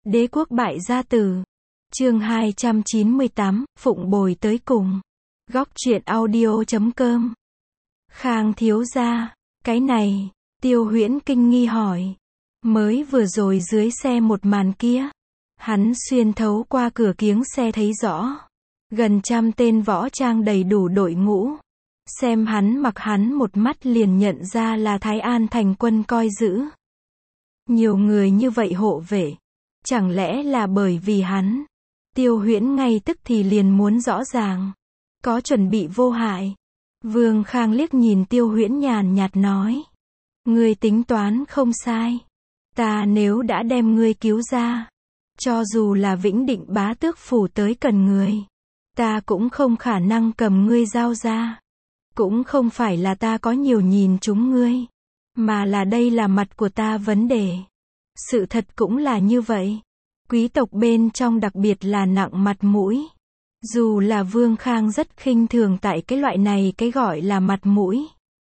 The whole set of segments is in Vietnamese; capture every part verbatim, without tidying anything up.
Đế quốc bại gia tử. Chương hai trăm chín mươi tám, Phụng bồi tới cùng. Góc truyện audio chấm com. Khang thiếu gia, cái này, Tiêu Huyễn kinh nghi hỏi. Mới vừa rồi dưới xe một màn kia, hắn xuyên thấu qua cửa kiếng xe thấy rõ. Gần trăm tên võ trang đầy đủ đội ngũ. Xem hắn mặc hắn một mắt liền nhận ra là Thái An thành quân coi giữ. Nhiều người như vậy hộ vệ. Chẳng lẽ là bởi vì hắn? Tiêu Huyễn ngay tức thì liền muốn rõ ràng. Có chuẩn bị vô hại. Vương Khang liếc nhìn Tiêu Huyễn nhàn nhạt nói. Ngươi tính toán không sai. Ta nếu đã đem ngươi cứu ra, cho dù là Vĩnh Định bá tước phủ tới cần người, ta cũng không khả năng cầm ngươi giao ra. Cũng không phải là ta có nhiều nhìn chúng ngươi, mà là đây là mặt của ta vấn đề. Sự thật cũng là như vậy. Quý tộc bên trong đặc biệt là nặng mặt mũi. Dù là Vương Khang rất khinh thường tại cái loại này cái gọi là mặt mũi.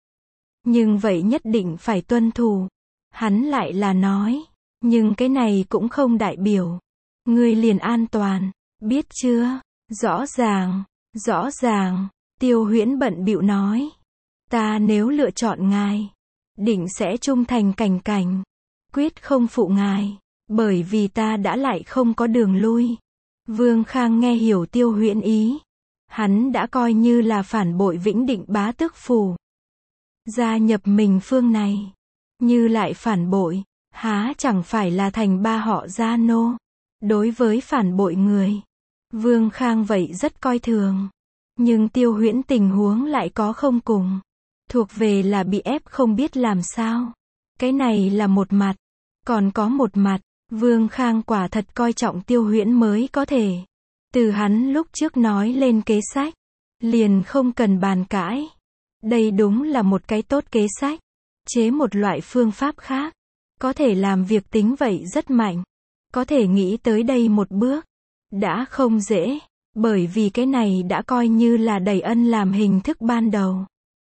Nhưng vậy nhất định phải tuân thủ. Hắn lại là nói. Nhưng cái này cũng không đại biểu. Ngươi liền an toàn. Biết chưa? Rõ ràng. Rõ ràng. Tiêu Huyễn bận bịu nói. Ta nếu lựa chọn ngài, định sẽ trung thành cảnh cảnh. Quyết không phụ ngài. Bởi vì ta đã lại không có đường lui. Vương Khang nghe hiểu Tiêu Huyễn ý. Hắn đã coi như là phản bội Vĩnh Định bá tước phủ. Gia nhập mình phương này. Như lại phản bội, há chẳng phải là thành ba họ gia nô. Đối với phản bội người, Vương Khang vậy rất coi thường. Nhưng Tiêu Huyễn tình huống lại có không cùng. Thuộc về là bị ép không biết làm sao. Cái này là một mặt. Còn có một mặt, Vương Khang quả thật coi trọng Tiêu Huyễn mới có thể. Từ hắn lúc trước nói lên kế sách, liền không cần bàn cãi. Đây đúng là một cái tốt kế sách. Chế một loại phương pháp khác. Có thể làm việc tính vậy rất mạnh. Có thể nghĩ tới đây một bước. Đã không dễ. Bởi vì cái này đã coi như là Đẩy Ân làm hình thức ban đầu.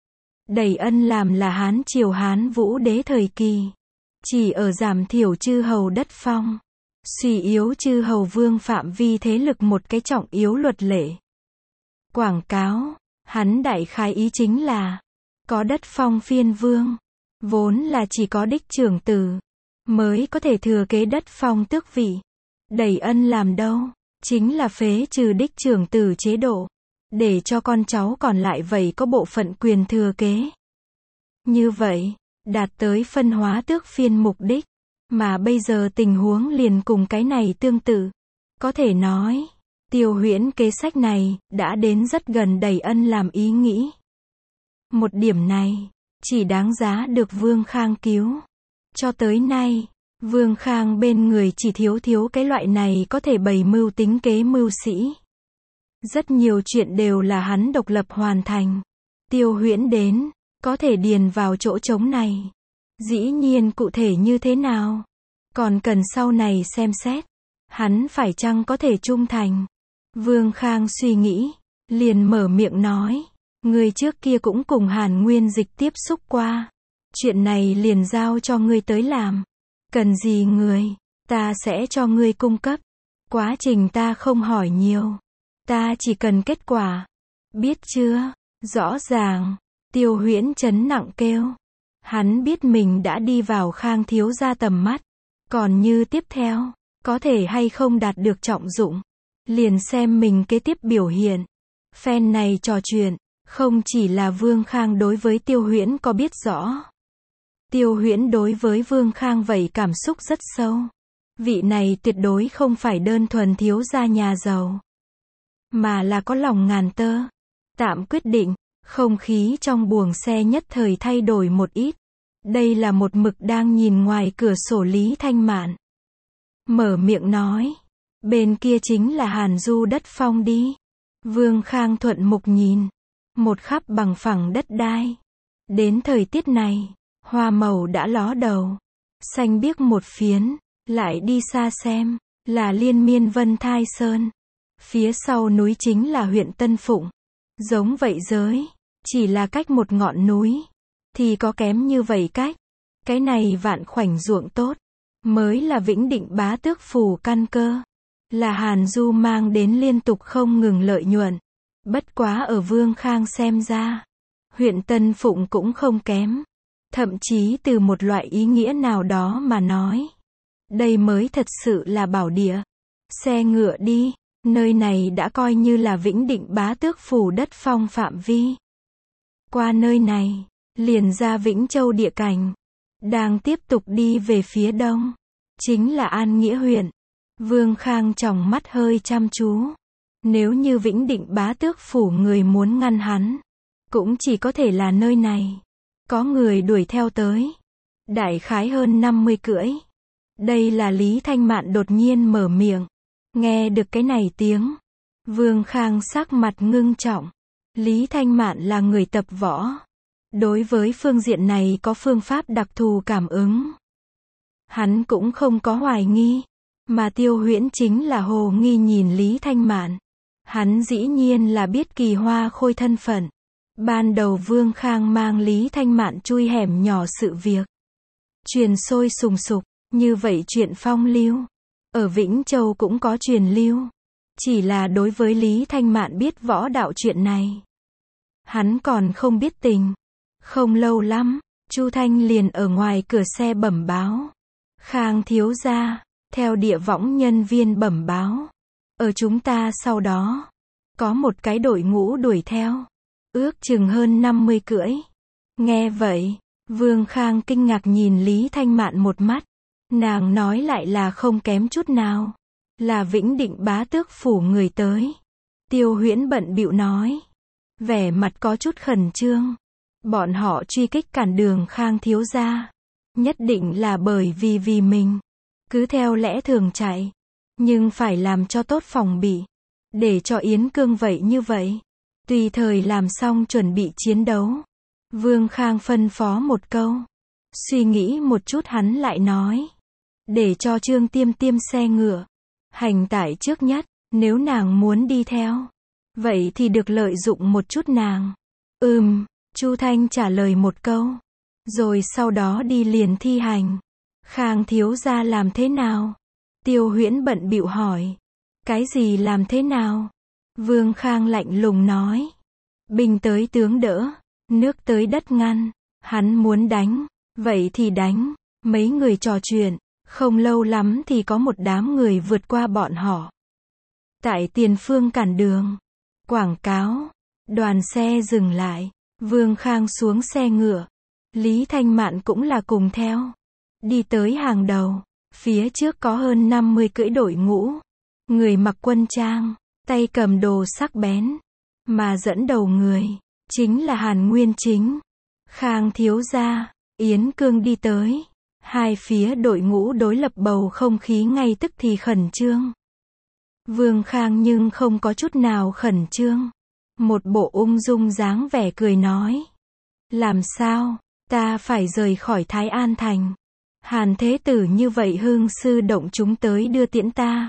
Đẩy Ân làm là Hán triều Hán Vũ đế thời kỳ. Chỉ ở giảm thiểu chư hầu đất phong. Suy yếu chư hầu vương phạm vi thế lực một cái trọng yếu luật lệ. Quảng cáo. Hắn đại khái ý chính là. Có đất phong phiên vương. Vốn là chỉ có đích trưởng tử. Mới có thể thừa kế đất phong tước vị. Đẩy Ân làm đâu? Chính là phế trừ đích trưởng tử chế độ. Để cho con cháu còn lại vậy có bộ phận quyền thừa kế. Như vậy, đạt tới phân hóa tước phiên mục đích. Mà bây giờ tình huống liền cùng cái này tương tự. Có thể nói, Tiêu Huyễn kế sách này, đã đến rất gần Đẩy Ân làm ý nghĩ. Một điểm này, chỉ đáng giá được Vương Khang cứu. Cho tới nay, Vương Khang bên người chỉ thiếu thiếu cái loại này có thể bày mưu tính kế mưu sĩ. Rất nhiều chuyện đều là hắn độc lập hoàn thành. Tiêu Huyễn đến, có thể điền vào chỗ trống này. Dĩ nhiên cụ thể như thế nào? Còn cần sau này xem xét. Hắn phải chăng có thể trung thành? Vương Khang suy nghĩ, liền mở miệng nói. Người trước kia cũng cùng Hàn Nguyên Dịch tiếp xúc qua. Chuyện này liền giao cho ngươi tới làm. Cần gì người, ta sẽ cho ngươi cung cấp. Quá trình ta không hỏi nhiều. Ta chỉ cần kết quả. Biết chưa? Rõ ràng. Tiêu Huyễn chấn nặng kêu. Hắn biết mình đã đi vào Khang thiếu gia tầm mắt. Còn như tiếp theo, có thể hay không đạt được trọng dụng. Liền xem mình kế tiếp biểu hiện. Phen này trò chuyện. Không chỉ là Vương Khang đối với Tiêu Huyễn có biết rõ. Tiêu Huyễn đối với Vương Khang vậy cảm xúc rất sâu. Vị này tuyệt đối không phải đơn thuần thiếu gia nhà giàu. Mà là có lòng ngàn tơ. Tạm quyết định, không khí trong buồng xe nhất thời thay đổi một ít. Đây là một mực đang nhìn ngoài cửa sổ Lý Thanh Mạn. Mở miệng nói. Bên kia chính là Hàn Du đất phong đi. Vương Khang thuận mục nhìn. Một khắp bằng phẳng đất đai. Đến thời tiết này, hoa màu đã ló đầu. Xanh biếc một phiến. Lại đi xa xem, là liên miên Vân Thai Sơn. Phía sau núi chính là huyện Tân Phụng. Giống vậy giới, chỉ là cách một ngọn núi. Thì có kém như vậy cách. Cái này vạn khoảnh ruộng tốt. mới là Vĩnh Định Bá Tước Phủ căn cơ. Là Hàn Du mang đến liên tục không ngừng lợi nhuận. Bất quá ở Vương Khang xem ra, huyện Tân Phụng cũng không kém. Thậm chí từ một loại ý nghĩa nào đó mà nói, đây mới thật sự là bảo địa. Xe ngựa đi, nơi này đã coi như là Vĩnh Định Bá Tước Phủ đất phong phạm vi. Qua nơi này, liền ra Vĩnh Châu địa cảnh. Đang tiếp tục đi về phía đông, chính là An Nghĩa huyện. Vương Khang tròng mắt hơi chăm chú. Nếu như Vĩnh Định Bá Tước Phủ người muốn ngăn hắn, cũng chỉ có thể là nơi này. Có người đuổi theo tới. Đại khái hơn năm mươi cưỡi. Đây là Lý Thanh Mạn đột nhiên mở miệng. Nghe được cái này tiếng, Vương Khang sắc mặt ngưng trọng. Lý Thanh Mạn là người tập võ. Đối với phương diện này có phương pháp đặc thù cảm ứng. Hắn cũng không có hoài nghi. Mà Tiêu Huyễn chính là hồ nghi nhìn Lý Thanh Mạn. Hắn dĩ nhiên là biết Kỳ Hoa Khôi thân phận. Ban đầu Vương Khang mang Lý Thanh Mạn chui hẻm nhỏ sự việc. Truyền sôi sùng sục, như vậy chuyện phong lưu. Ở Vĩnh Châu cũng có truyền lưu. Chỉ là đối với Lý Thanh Mạn biết võ đạo chuyện này, hắn còn không biết tình. Không lâu lắm, Chu Thanh liền ở ngoài cửa xe bẩm báo. Khang thiếu gia, theo địa võng nhân viên bẩm báo. Ở chúng ta sau đó, có một cái đội ngũ đuổi theo. Ước chừng hơn năm mươi cưỡi. Nghe vậy, Vương Khang kinh ngạc nhìn Lý Thanh Mạn một mắt. Nàng nói lại là không kém chút nào. Là Vĩnh Định Bá Tước Phủ người tới. Tiêu Huyễn bận bịu nói. Vẻ mặt có chút khẩn trương. Bọn họ truy kích cản đường Khang thiếu gia. Nhất định là bởi vì vì mình. Cứ theo lẽ thường chạy. Nhưng phải làm cho tốt phòng bị. Để cho Yến Cương vậy như vậy. Tùy thời làm xong chuẩn bị chiến đấu. Vương Khang phân phó một câu. Suy nghĩ một chút hắn lại nói. Để cho Trương Tiêm Tiêm xe ngựa. Hành tải trước nhất. Nếu nàng muốn đi theo. Vậy thì được lợi dụng một chút nàng. Ừm, Chu Thanh trả lời một câu. Rồi sau đó đi liền thi hành. Khang thiếu gia làm thế nào? Tiêu Huyễn bận bịu hỏi. Cái gì làm thế nào? Vương Khang lạnh lùng nói. Binh tới tướng đỡ. Nước tới đất ngăn. Hắn muốn đánh. Vậy thì đánh. Mấy người trò chuyện. Không lâu lắm thì có một đám người vượt qua bọn họ. Tại tiền phương cản đường. Quảng cáo. Đoàn xe dừng lại. Vương Khang xuống xe ngựa. Lý Thanh Mạn cũng là cùng theo. Đi tới hàng đầu. Phía trước có hơn năm mươi cưỡi đội ngũ. Người mặc quân trang. Tay cầm đồ sắc bén. Mà dẫn đầu người. Chính là Hàn Nguyên Chính. Khang thiếu gia. Yến Cương đi tới. Hai phía đội ngũ đối lập bầu không khí ngay tức thì khẩn trương. Vương Khang nhưng không có chút nào khẩn trương. Một bộ ung dung dáng vẻ cười nói. Làm sao, ta phải rời khỏi Thái An Thành. Hàn Thế Tử như vậy hương sư động chúng tới đưa tiễn ta.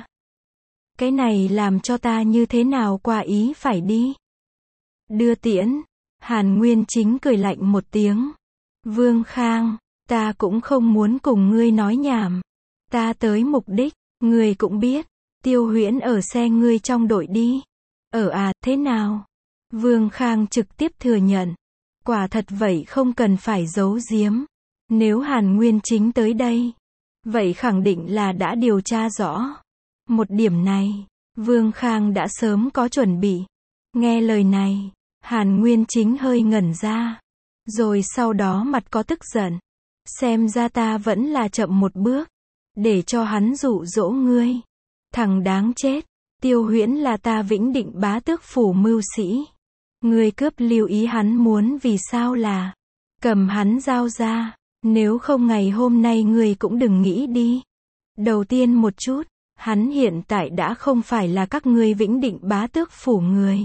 Cái này làm cho ta như thế nào qua ý phải đi. Đưa tiễn. Hàn Nguyên Chính cười lạnh một tiếng. Vương Khang, ta cũng không muốn cùng ngươi nói nhảm. Ta tới mục đích, ngươi cũng biết. Tiêu Huyễn ở xe ngươi trong đội đi. Ở à, thế nào? Vương Khang trực tiếp thừa nhận. Quả thật vậy không cần phải giấu giếm. Nếu Hàn Nguyên Chính tới đây, vậy khẳng định là đã điều tra rõ. Một điểm này, Vương Khang đã sớm có chuẩn bị. Nghe lời này, Hàn Nguyên Chính hơi ngẩn ra. Rồi sau đó mặt có tức giận. Xem ra ta vẫn là chậm một bước. Để cho hắn dụ dỗ ngươi. Thằng đáng chết. Tiêu Huyễn là ta Vĩnh Định Bá Tước Phủ mưu sĩ. Ngươi cướp lưu ý hắn muốn vì sao là. Cầm hắn giao ra. Nếu không ngày hôm nay ngươi cũng đừng nghĩ đi. Đầu tiên một chút. Hắn hiện tại đã không phải là các ngươi Vĩnh Định Bá Tước Phủ người.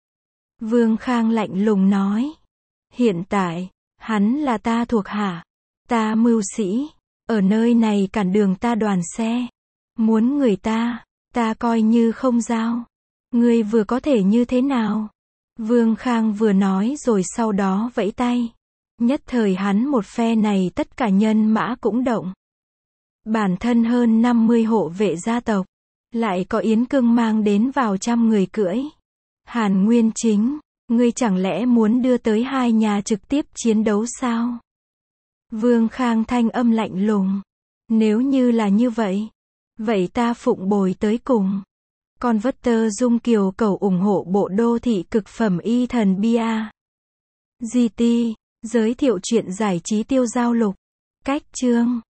Vương Khang lạnh lùng nói. Hiện tại, hắn là ta thuộc hạ. Ta mưu sĩ. Ở nơi này cản đường ta đoàn xe. Muốn người ta, ta coi như không giao. Ngươi vừa có thể như thế nào? Vương Khang vừa nói rồi sau đó vẫy tay. Nhất thời hắn một phe này tất cả nhân mã cũng động. Bản thân hơn năm mươi hộ vệ gia tộc. Lại có Yến Cương mang đến vào trăm người cưỡi. Hàn Nguyên Chính, ngươi chẳng lẽ muốn đưa tới hai nhà trực tiếp chiến đấu sao? Vương Khang thanh âm lạnh lùng. Nếu như là như vậy, vậy ta phụng bồi tới cùng. Con vất tơ dung kiều cầu ủng hộ bộ đô thị cực phẩm y thần bia. giê tê, giới thiệu chuyện giải trí tiêu giao lục. Cách chương.